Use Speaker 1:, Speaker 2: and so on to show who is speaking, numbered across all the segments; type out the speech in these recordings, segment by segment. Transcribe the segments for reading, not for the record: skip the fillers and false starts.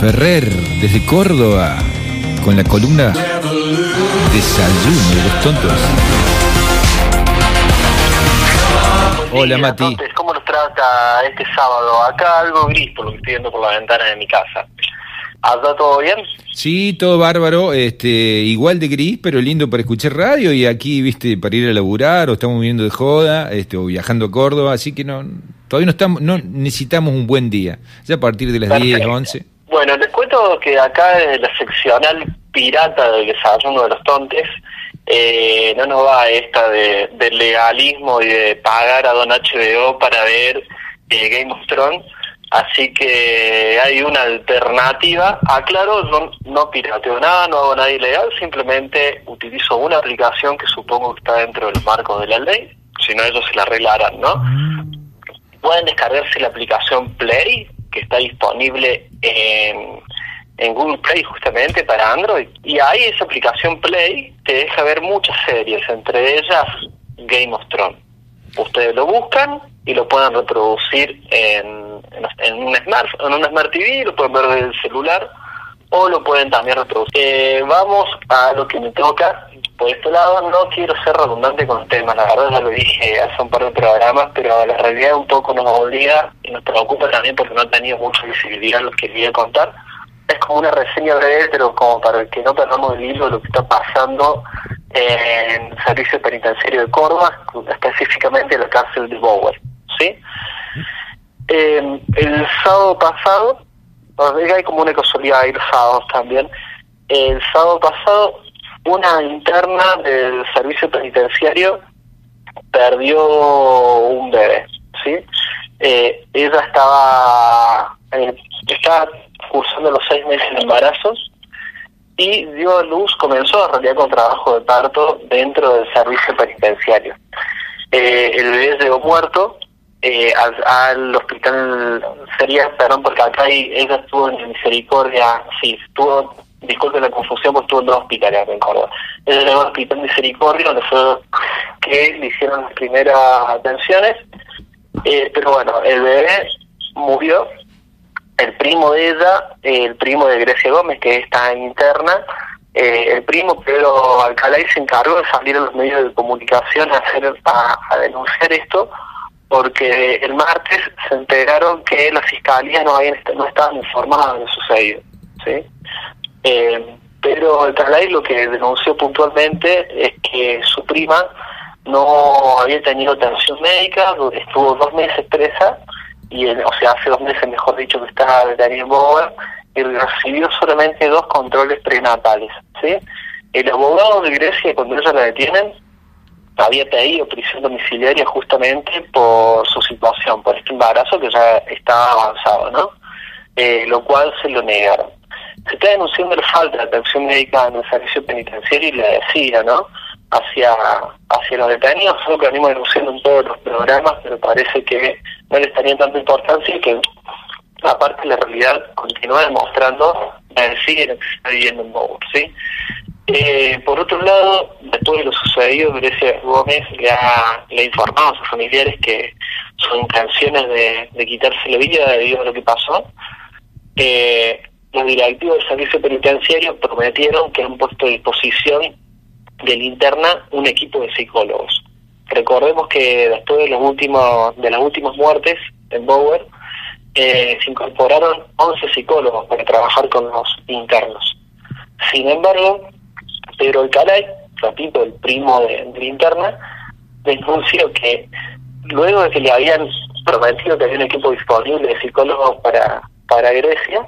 Speaker 1: Ferrer desde Córdoba con la columna Desayuno de los Tontos. Hola, Mati.
Speaker 2: Entonces, ¿cómo nos trata este sábado? Acá algo gris por lo que estoy viendo por la ventana de mi casa. ¿Allá todo bien?
Speaker 1: Sí, todo bárbaro, igual de gris, pero lindo para escuchar radio, y aquí, viste, para ir a laburar, o estamos viviendo de joda, o viajando a Córdoba, así que todavía no necesitamos un buen día, ya a partir de las 10, 11.
Speaker 2: Bueno, les cuento que acá desde la seccional pirata del Desayuno de los Tontes, no nos va esta del legalismo y de pagar a Don HBO para ver Game of Thrones. Así que hay una alternativa. Aclaro, no pirateo nada, no hago nada ilegal, simplemente utilizo una aplicación que supongo que está dentro del marco de la ley, si no ellos se la arreglarán, ¿no? Pueden descargarse la aplicación Play, que está disponible en Google Play justamente para Android, y ahí esa aplicación Play te deja ver muchas series, entre ellas Game of Thrones. Ustedes lo buscan y lo pueden reproducir en un Smart TV, lo pueden ver desde el celular o lo pueden también reproducir. Vamos a lo que me toca por este lado. No quiero ser redundante con el tema, la verdad ya lo dije hace un par de programas, pero la realidad un poco nos obliga y nos preocupa también porque no ha tenido mucha visibilidad lo que quería contar. Es como una reseña breve, pero como para que no perdamos el hilo de lo que está pasando en el Servicio Penitenciario de Córdoba, específicamente en la cárcel de Bower, ¿sí? El sábado pasado, hay como una casualidad ahí los sábados también, el sábado pasado una interna del Servicio Penitenciario perdió un bebé, ¿sí? Ella estaba cursando los 6 meses de embarazo y dio a luz, comenzó en realidad con trabajo de parto dentro del servicio penitenciario. El bebé llegó muerto al hospital, porque acá ella estuvo en Misericordia, disculpen la confusión, porque estuvo en 2 hospitales acá en Córdoba. Ella llegó al hospital Misericordia, donde fue que le hicieron las primeras atenciones, pero bueno, el bebé murió. El primo de ella, el primo de Grecia Gómez, que está en interna, el primo Pedro Alcalay se encargó de salir a los medios de comunicación a denunciar esto, porque el martes se enteraron que las fiscalías no estaban informadas de lo sucedido, ¿sí? Pedro Alcalay lo que denunció puntualmente es que su prima no había tenido atención médica, estuvo 2 meses presa, hace 2 meses, mejor dicho, que está detenida en Bower, y recibió solamente 2 controles prenatales, ¿sí? El abogado de Grecia, cuando ellos la detienen, había pedido prisión domiciliaria justamente por su situación, por este embarazo que ya estaba avanzado, ¿no? Lo cual se lo negaron. Se está denunciando la falta de atención médica en el servicio penitenciario y la desidia, ¿no?, hacia los detenidos. Es algo que venimos denunciando en todos los programas, pero parece que no les darían tanta importancia y que, aparte, la realidad continúa demostrando la desidia que se está viviendo en Bower, ¿sí? Por otro lado, después de lo sucedido, Grecia Gómez le ha informado a sus familiares que sus intenciones de quitarse la vida debido a lo que pasó. Los directivos del servicio penitenciario prometieron que han puesto a disposición de la interna un equipo de psicólogos. Recordemos que después de las últimas muertes en Bower, se incorporaron 11 psicólogos para trabajar con los internos. Sin embargo, Pedro Alcalay, repito, el primo de la interna, denunció que luego de que le habían prometido que había un equipo disponible de psicólogos para Grecia,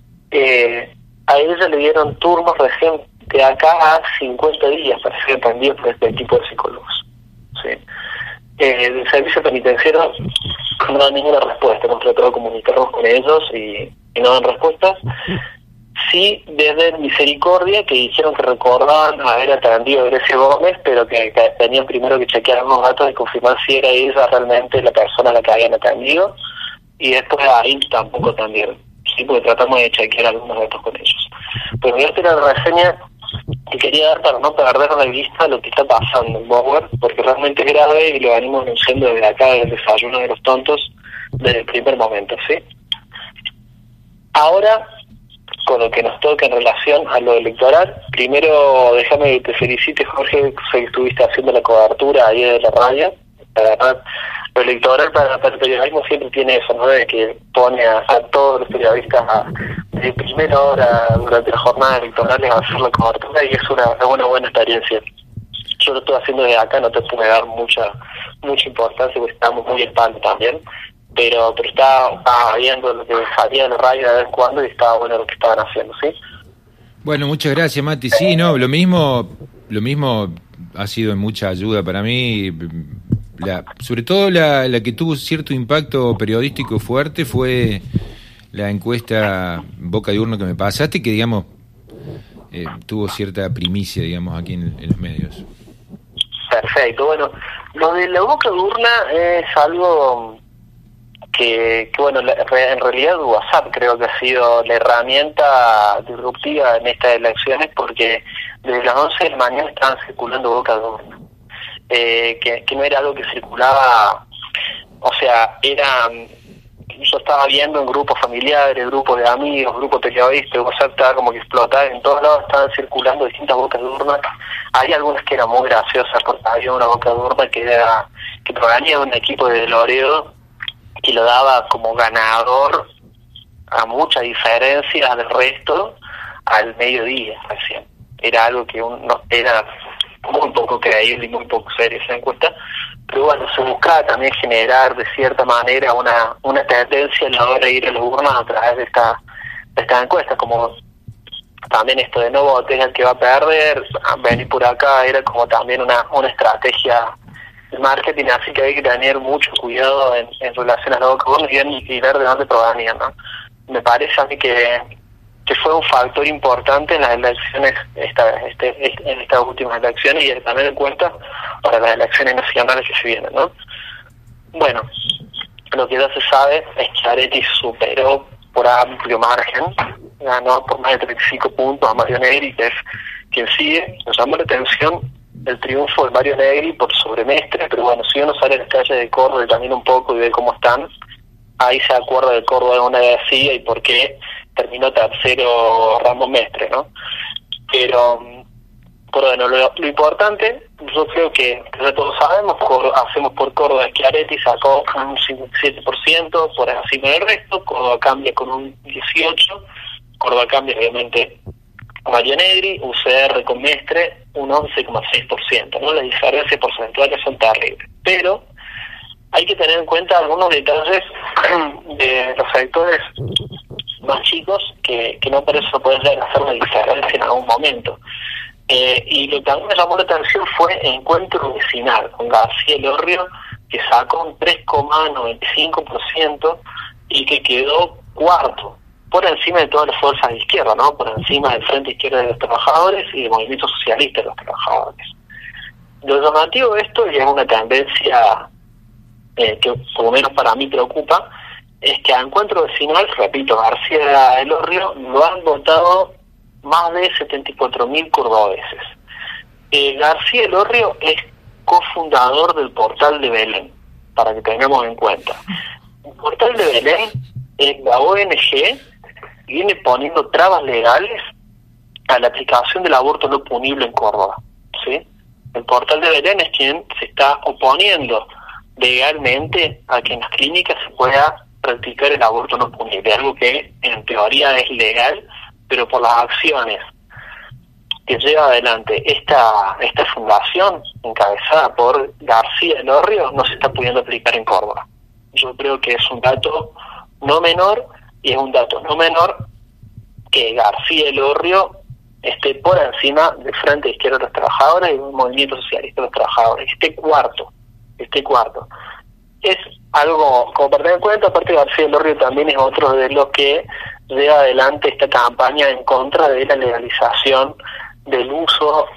Speaker 2: a ella le dieron turnos recién de acá a 50 días para ser atendido por este equipo de psicólogos, ¿sí? El servicio penitenciario no da ninguna respuesta. Hemos tratado de comunicarnos con ellos y no dan respuestas. Sí, desde Misericordia, que dijeron que recordaban haber atendido a Grecia Gómez, pero que tenían primero que chequear unos datos y confirmar si era ella realmente la persona a la que habían atendido, y después ahí tampoco atendieron, sí, porque tratamos de chequear algunos datos con ellos. Pero esta era la reseña que quería dar para no perder de vista lo que está pasando en Bower, porque realmente es grave y lo venimos denunciando desde acá, desde el Desayuno de los Tontos, desde el primer momento, ¿sí? Ahora con lo que nos toca en relación a lo electoral. Primero, déjame que te felicite, Jorge, sé que estuviste haciendo la cobertura ahí de la radio. La verdad, lo electoral para el periodismo siempre tiene eso, ¿no? De que pone a todos los periodistas de primera hora durante las jornadas electorales a hacer la cobertura, y es una buena experiencia. Yo lo estoy haciendo desde acá, no te pude dar mucha importancia porque estamos muy en palo también, pero estaba viendo lo que salía en la radio de vez en cuando y estaba bueno lo que estaban haciendo, ¿sí?
Speaker 1: Bueno, muchas gracias, Mati. Sí, no, lo mismo ha sido de mucha ayuda para mí. Sobre todo la que tuvo cierto impacto periodístico fuerte fue la encuesta Boca de Urna que me pasaste, que digamos tuvo cierta primicia, digamos, aquí en los medios.
Speaker 2: Perfecto. Bueno, lo de la Boca de Urna es algo que bueno, en realidad WhatsApp creo que ha sido la herramienta disruptiva en estas elecciones, porque desde las 11 de la mañana estaban circulando Boca de Urna. Que no era algo que circulaba, o sea, yo estaba viendo en grupos familiares, grupos de amigos, grupos periodistas, WhatsApp estaba como que explotaba, en todos lados estaban circulando distintas bocas de urna. Hay algunas que eran muy graciosas, porque había una boca de urna que provenía de un equipo de Loredo y lo daba como ganador a mucha diferencia del resto al mediodía recién. Era algo que era muy poco creíble y muy poco seria esa encuesta, pero bueno, se buscaba también generar de cierta manera una tendencia a la hora de ir a las urnas a través de esta encuesta, como también esto de no votes al que va a perder, venir por acá, era como también una estrategia de marketing, así que hay que tener mucho cuidado en relación a los urnas y ver de dónde provenían, ¿no? Me parece a mí que fue un factor importante en las elecciones, en estas últimas elecciones, y también en cuenta para las elecciones nacionales que se vienen, ¿no? Bueno, lo que ya se sabe es que Areti superó por amplio margen, ganó por más de 35 puntos a Mario Negri, que es quien sigue. Nos llamó la atención el triunfo de Mario Negri por sobre Mestre, pero bueno, si uno sale a las calles de Córdoba y camina un poco y ve cómo están, ahí se acuerda de Córdoba de una decía y por qué terminó tercero Ramón Mestre, ¿no? Pero bueno, lo importante, yo creo que ya todos sabemos, hacemos por Córdoba, es que Areti sacó un 57% por encima del resto, Córdoba cambia con un 18%, Córdoba cambia obviamente Mario Negri, UCR con Mestre un 11,6%, ¿no? Las diferencias porcentuales son terribles, pero hay que tener en cuenta algunos detalles de los sectores más chicos que no por eso pueden hacer una diferencia en algún momento. Y lo que a mí me llamó la atención fue Encuentro Vecinal con García Elorrio, que sacó un 3,95% y que quedó cuarto, por encima de todas las fuerzas de izquierda, ¿no? Por encima del Frente Izquierda de los Trabajadores y del Movimiento Socialista de los Trabajadores. Lo llamativo de esto, y es una tendencia que por lo menos para mí preocupa, es que a Encuentro Vecinal, repito, García Elorrio, lo han votado más de 74.000 cordobeses. García Elorrio es cofundador del Portal de Belén, para que tengamos en cuenta. El Portal de Belén es la ONG, viene poniendo trabas legales a la aplicación del aborto no punible en Córdoba, ¿sí? El Portal de Belén es quien se está oponiendo legalmente a que en las clínicas se pueda practicar el aborto no punible, algo que en teoría es legal, pero por las acciones que lleva adelante esta fundación encabezada por García Elorrio no se está pudiendo aplicar en Córdoba. Yo creo que es un dato no menor, y es un dato no menor que García Elorrio esté por encima del Frente Izquierda de los Trabajadores y del Movimiento Socialista de los Trabajadores, esté cuarto. Es algo como para tener en cuenta. Aparte, García Elorrio también es otro de los que lleva adelante esta campaña en contra de la legalización del uso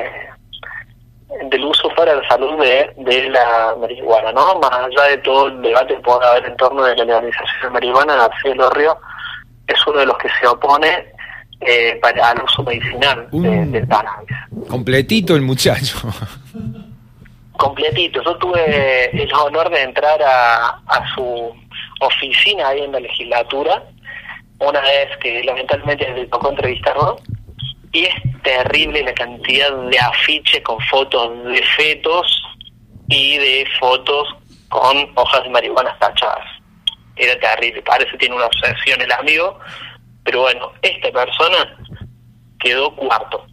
Speaker 2: para la salud de la marihuana, ¿no? Más allá de todo el debate que pueda haber en torno de la legalización de la marihuana, García Elorrio es uno de los que se opone al uso medicinal del cannabis.
Speaker 1: Completito el muchacho.
Speaker 2: Completito. Yo tuve el honor de entrar a su oficina ahí en la legislatura, una vez que lamentablemente le tocó entrevistarlo, y es terrible la cantidad de afiches con fotos de fetos y de fotos con hojas de marihuana tachadas. Era terrible, parece que tiene una obsesión el amigo, pero bueno, esta persona quedó cuarto.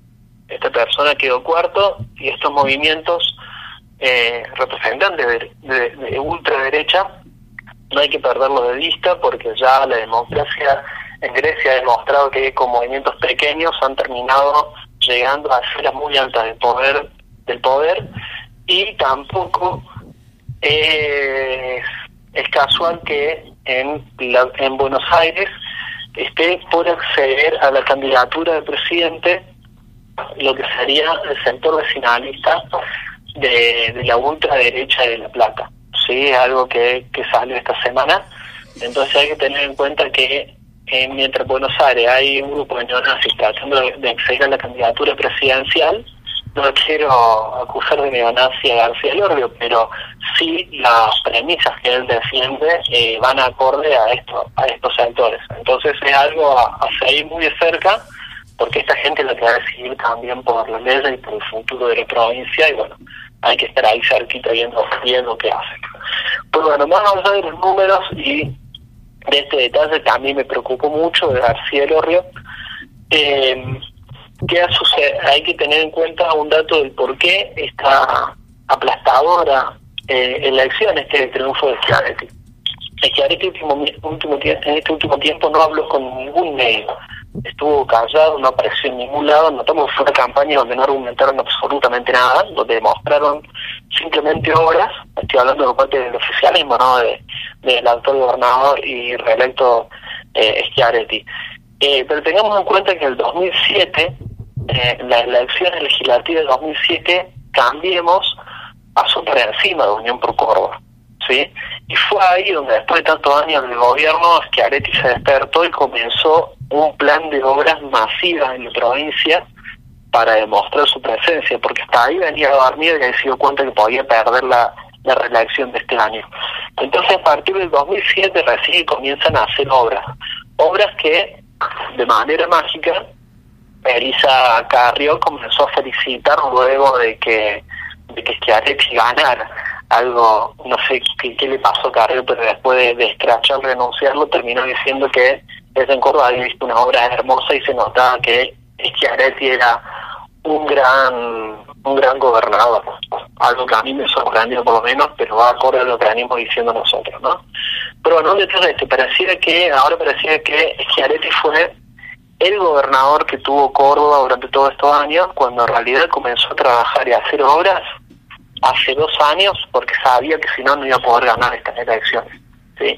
Speaker 2: Y estos movimientos representantes de ultraderecha no hay que perderlo de vista, porque ya la democracia en Grecia ha demostrado que con movimientos pequeños han terminado llegando a esferas muy altas del poder, y tampoco es casual que en Buenos Aires esté por acceder a la candidatura de presidente lo que sería el sector vecinalista de la ultraderecha de La Plata. Sí, es algo que salió esta semana. Entonces hay que tener en cuenta que mientras en Buenos Aires hay un grupo de neonazis tratando de acceder a la candidatura presidencial, no quiero acusar de neonazi a García Llorio, pero sí las premisas que él defiende van acorde a estos sectores. Entonces es algo a seguir muy de cerca, porque esta gente lo que va a decidir también por las leyes y por el futuro de la provincia, y bueno, hay que estar ahí cerquita viendo qué hacen. Pues bueno, más allá de los números y de este detalle que a mí me preocupó mucho de García Llorio, hay que tener en cuenta un dato del por qué esta aplastadora elecciones que el triunfo de Schiaretti. Schiaretti en este último tiempo no habló con ningún medio, estuvo callado, no apareció en ningún lado. Notamos que fue una campaña donde no argumentaron absolutamente nada, donde demostraron simplemente obras. Estoy hablando de parte del oficialismo, ¿no? Del actual gobernador y reelecto Schiaretti. Pero tengamos en cuenta que en el 2007, las elecciones legislativas de 2007, Cambiemos pasó por encima de Unión por Córdoba, ¿sí? Y fue ahí donde, después de tantos años de gobierno, Schiaretti se despertó y comenzó un plan de obras masivas en la provincia para demostrar su presencia, porque hasta ahí venía dormido y se dio cuenta que podía perder la reelección de este año. Entonces, a partir del 2007 recién comienzan a hacer obras que, de manera mágica, Elisa Carrió comenzó a felicitar luego de que Schiaretti ganara. Algo, no sé qué le pasó a Carrió, pero después de escrachar, renunciarlo, terminó diciendo que desde en Córdoba había visto una obra hermosa y se notaba que Schiaretti era un gran gobernador. Algo que a mí me sorprendió por lo menos, pero va acorde a lo que venimos diciendo nosotros, ¿no? Pero bueno, detrás de esto, pareciera que Schiaretti fue el gobernador que tuvo Córdoba durante todos estos años, cuando en realidad comenzó a trabajar y a hacer obras hace 2 años, porque sabía que si no iba a poder ganar estas elecciones, ¿sí?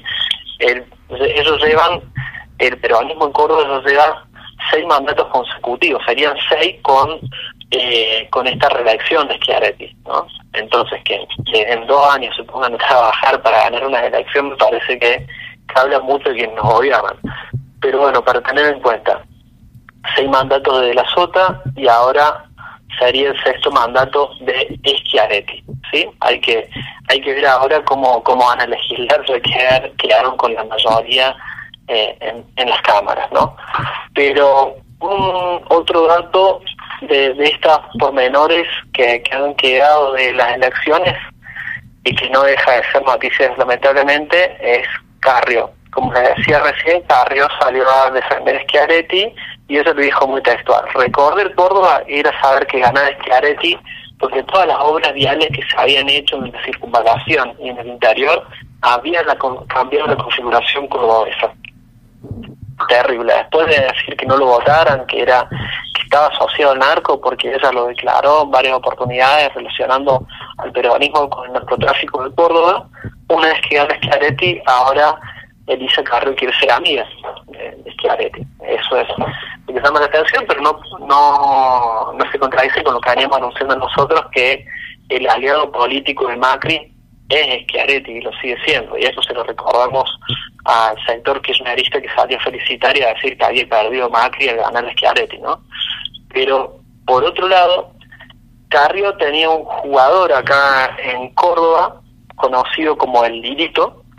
Speaker 2: El peronismo en Córdoba ellos lleva 6 mandatos consecutivos, serían 6 con esta reelección de Schiaretti, ¿no? Entonces que en 2 años se pongan a trabajar para ganar una elección, me parece que habla mucho de quienes nos gobiernan. Pero bueno, para tener en cuenta, 6 mandatos de la Sota y ahora sería el 6º mandato de Schiaretti, ¿sí? Hay que ver ahora cómo van a legislar, ya quedaron con la mayoría en las cámaras, ¿no? Pero otro dato de estas pormenores que han quedado de las elecciones y que no deja de ser noticias lamentablemente es Carrió. Como les decía recién, Carrió salió a defender a Schiaretti y eso lo dijo muy textual: recorrer Córdoba era saber que ganaba Schiaretti, porque todas las obras viales que se habían hecho en la circunvalación y en el interior habían cambiado la configuración cordobesa. Terrible. Después de decir que no lo votaran, que estaba asociado al narco, porque ella lo declaró en varias oportunidades relacionando al peronismo con el narcotráfico de Córdoba, una vez que gana Schiaretti, ahora Elisa Carrió quiere ser amiga de Schiaretti. Eso es lo que llama la atención, pero no se contradice con lo que veníamos anunciando nosotros, que el aliado político de Macri es Schiaretti y lo sigue siendo, y eso se lo recordamos al sector kirchnerista que salió a felicitar y a decir que había perdido Macri al ganar a Schiaretti, ¿no? Pero por otro lado, Carrió tenía un jugador acá en Córdoba conocido como el Lilito,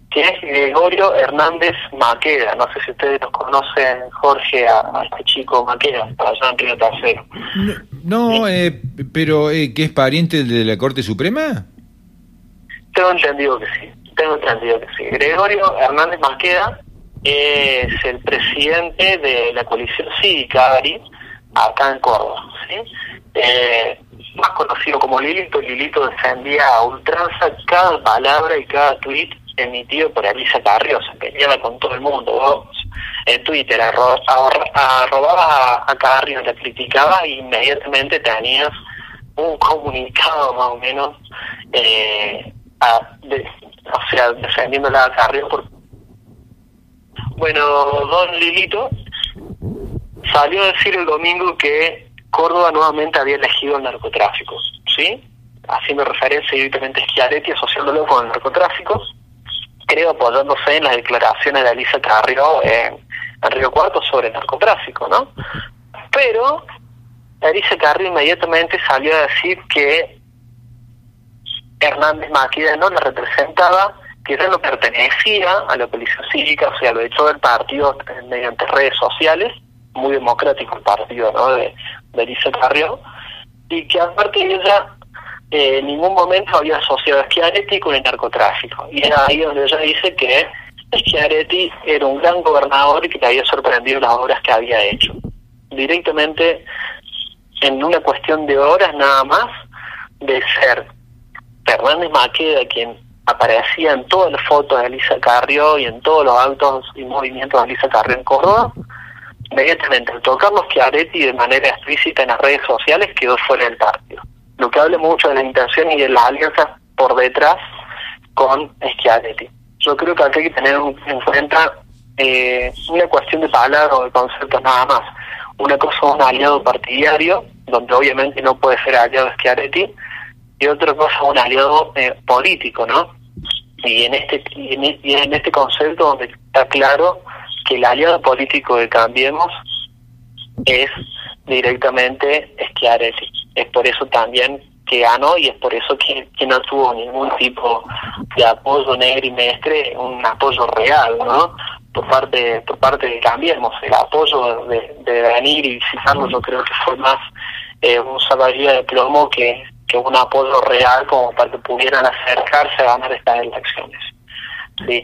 Speaker 2: que es Gregorio Hernández Maqueda. No sé si ustedes los conocen, Jorge, a este chico Maqueda, allá en Río Tercero.
Speaker 1: No, pero ¿que es pariente de la Corte Suprema?
Speaker 2: Tengo entendido que sí. Gregorio Hernández Maqueda es el presidente de la coalición cívica ARI, acá en Córdoba, ¿sí? Más conocido como Lilito. Lilito defendía a ultranza cada palabra y cada tuit emitido por Elisa Carrió, se peleaba con todo el mundo. Vos en Twitter arrobabas a Carrió, la criticabas e inmediatamente tenías un comunicado más o menos defendiéndola a Carrió. Bueno, don Lilito salió a decir el domingo que Córdoba nuevamente había elegido el narcotráfico, ¿sí? Haciendo referencia directamente a Schiaretti, asociándolo con el narcotráfico, creo apoyándose en las declaraciones de Elisa Carrió en Río Cuarto sobre el narcotráfico, ¿no? Pero Elisa Carrió inmediatamente salió a decir que Hernández Maqueda no la representaba, que ella no pertenecía a la coalición cívica, o sea, lo echó del partido mediante redes sociales, muy democrático el partido, ¿no?, de Elisa Carrió, y que aparte ella en ningún momento había asociado a Schiaretti con el narcotráfico. Y es ahí donde ella dice que Schiaretti era un gran gobernador y que le había sorprendido las obras que había hecho. Directamente, en una cuestión de horas nada más, de ser Hernández Maqueda quien aparecía en todas las fotos de Elisa Carrió y en todos los actos y movimientos de Elisa Carrió en Córdoba, inmediatamente al tocarnos Schiaretti de manera explícita en las redes sociales quedó fuera del partido. Lo que habla mucho de la intención y de las alianzas por detrás con Schiaretti. Yo creo que aquí hay que tener en cuenta una cuestión de palabras o de conceptos nada más. Una cosa es un aliado partidario, donde obviamente no puede ser aliado de Schiaretti, y otra cosa es un aliado político, ¿no? Y en este concepto donde está claro que el aliado político de Cambiemos es directamente Schiaretti. Es por eso también que ganó y es por eso que no tuvo ningún tipo de apoyo negro y mestre, un apoyo real, ¿no?, por parte de Cambiemos. El apoyo de venir y visitarlo yo creo que fue más un salvavidas de plomo que un apoyo real como para que pudieran acercarse a ganar estas elecciones, ¿sí?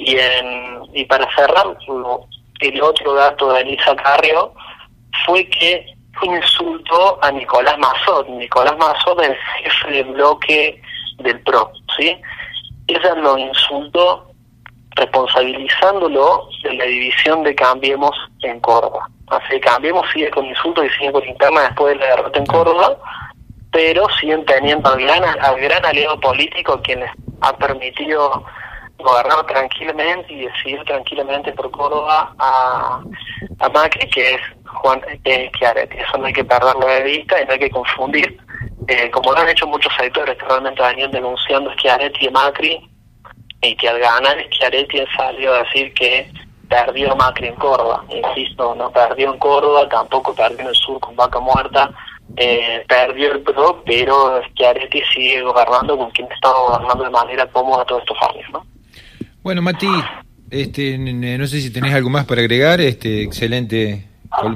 Speaker 2: Y para cerrar, el otro dato de Elisa Carrió fue que insultó a Nicolás Massot. Nicolás Massot es el jefe del bloque del PRO, ¿sí? Ella lo insultó responsabilizándolo de la división de Cambiemos en Córdoba. Así que Cambiemos sigue con insultos y sigue con interna después de la derrota en Córdoba, pero siguen teniendo al gran aliado político quien les ha permitido gobernar tranquilamente y decidir tranquilamente por Córdoba a Macri, que es Schiaretti. Eso no hay que perderlo de vista y no hay que confundir, como lo han hecho muchos sectores que realmente venían denunciando Schiaretti y Macri, y que al ganar Schiaretti salió a decir que perdió Macri en Córdoba. Insisto, no perdió en Córdoba, tampoco perdió en el sur con Vaca Muerta, perdió el PRO, pero Schiaretti sigue gobernando con quien estaba gobernando de manera cómoda todos estos años, ¿no?
Speaker 1: Bueno, Mati, no sé si tenés algo más para agregar, excelente.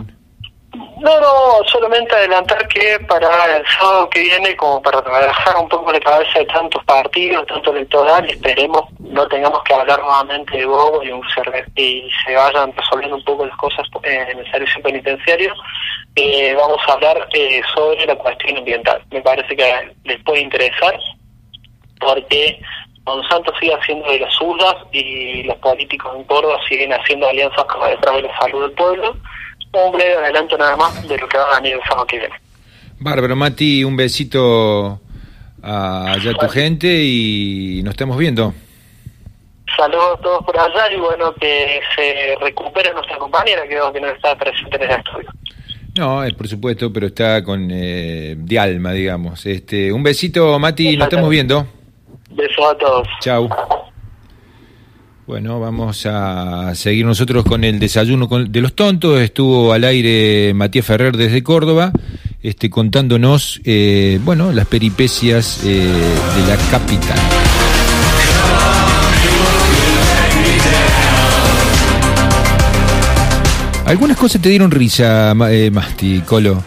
Speaker 2: No, solamente adelantar que para el sábado que viene, como para relajar un poco la cabeza de tantos partidos, tanto electoral, esperemos no tengamos que hablar nuevamente de Bobo y se vayan resolviendo un poco las cosas en el servicio penitenciario. Vamos a hablar sobre la cuestión ambiental. Me parece que les puede interesar, porque Monsanto sigue haciendo de las suyas y los políticos en Córdoba siguen haciendo alianzas detrás de la salud del pueblo. Un breve adelanto nada más de lo que va a venir el sábado que viene.
Speaker 1: Bárbaro, Mati, un besito allá a tu gente y nos estamos viendo.
Speaker 2: Saludos a todos por allá y bueno, que se recupere nuestra compañera que no está presente en el estudio.
Speaker 1: No, por supuesto, pero está con de alma, digamos. Un besito, Mati, nos estamos viendo.
Speaker 2: Besos a todos.
Speaker 1: Chau. Bueno, vamos a seguir nosotros con el desayuno de los tontos. Estuvo al aire Matías Ferrer desde Córdoba, contándonos, las peripecias de la capital. Algunas cosas te dieron risa, Masti, Colo.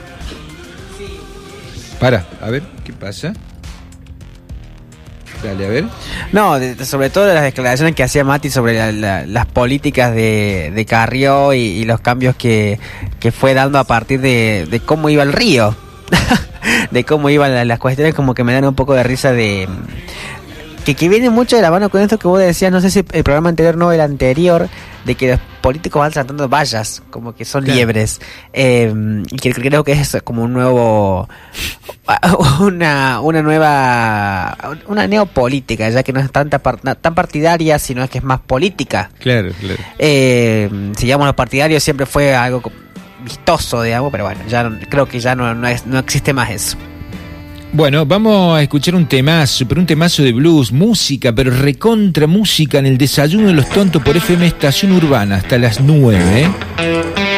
Speaker 1: Para, a ver, ¿qué pasa? Dale, a ver.
Speaker 3: No, sobre todo las declaraciones que hacía Mati sobre las políticas de Carrió y los cambios que fue dando a partir de cómo iba el río. De cómo iban las cuestiones, como que me dan un poco de risa de... Que viene mucho de la mano con esto que vos decías, no sé si el programa anterior no, el anterior, de que los políticos van saltando vallas, como que son liebres, y que creo que es como un nuevo, una neopolítica, ya que no es tan partidaria, sino es que es más política.
Speaker 1: Claro.
Speaker 3: Si llamamos los partidarios siempre fue algo vistoso, digamos, pero bueno, creo que ya no existe más eso.
Speaker 1: Bueno, vamos a escuchar un temazo de blues, música, pero recontra música en el desayuno de los tontos por FM Estación Urbana, hasta las 9.